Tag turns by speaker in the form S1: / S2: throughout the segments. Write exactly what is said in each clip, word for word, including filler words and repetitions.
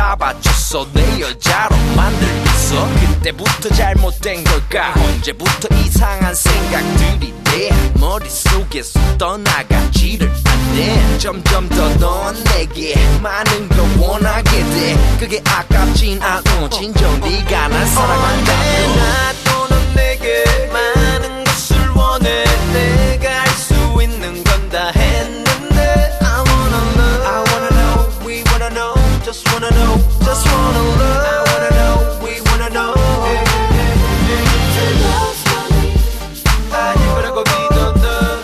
S1: 잡아줬어 내 여자로 만들겠어. 그때부터 잘못된 걸까? 언제부터 이상한 생각들이 돼 머릿속에서 떠나가지를 않네. 점점 더 넌 내게 많은 걸 원하게 돼. 그게 아깝진 않어 진정 네가 날 사랑한다면.
S2: 언제나 또 넌 내게 많은 것을 원해. 내가 할 수 있는 건 다 했는데 I wanna love,
S1: I wanna know, we wanna know, just wanna know,
S2: just wanna love,
S1: I wanna know, we wanna know.
S2: 아니 뭐라고 믿어 너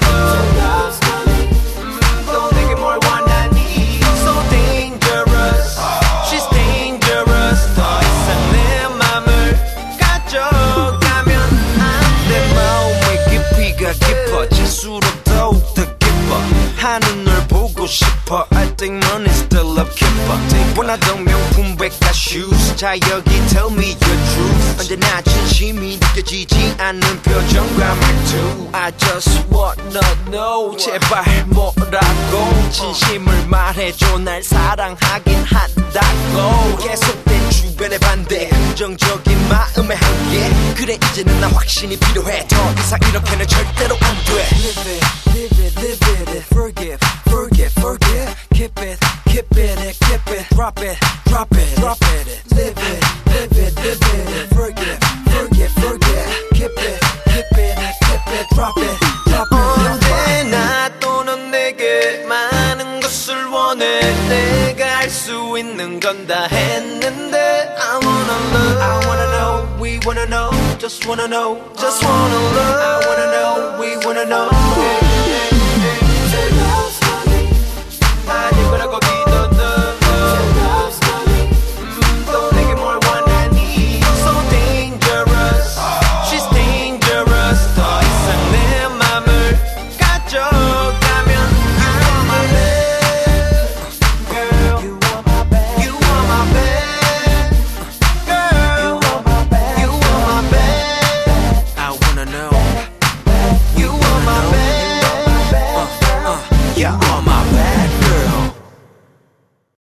S2: 또 내게 뭘 원하니. So dangerous, she's dangerous. 더 이상 내 맘을 가져가면 안 돼.
S1: 마음의 깊이가 깊어질수록 더욱 더 깊어. 하늘을 보고 싶어. I think money still up keeper. 원하던 명품 백화 shoes. 자 여기 tell me your truth. 언제나 진심이 느껴지지 않는 표정과 말투. I just wanna know 제발 뭐라고. 진심을 말해줘 날 사랑하긴 한다고. 계속된 주변의 반대 긍정적인 마음의 한계. 그래 이제는 나 확신이 필요해. 더 이상 이렇게는 절대로 안 돼.
S2: Live it, live it, live it, forgive, forgive, forgive. Keep it, keep it, keep it, drop it, drop it, drop it. Live it, live it, live it, forgive, forgive, forgive. Keep it, keep it, keep it, drop it, drop it. 언제나 또 넌 내게 많은 것을 원해. 내가 할 수 있는 건 다 했는데 I wanna love,
S1: I wanna know, we wanna know, just wanna know,
S2: just wanna love,
S1: I wanna know, we wanna know.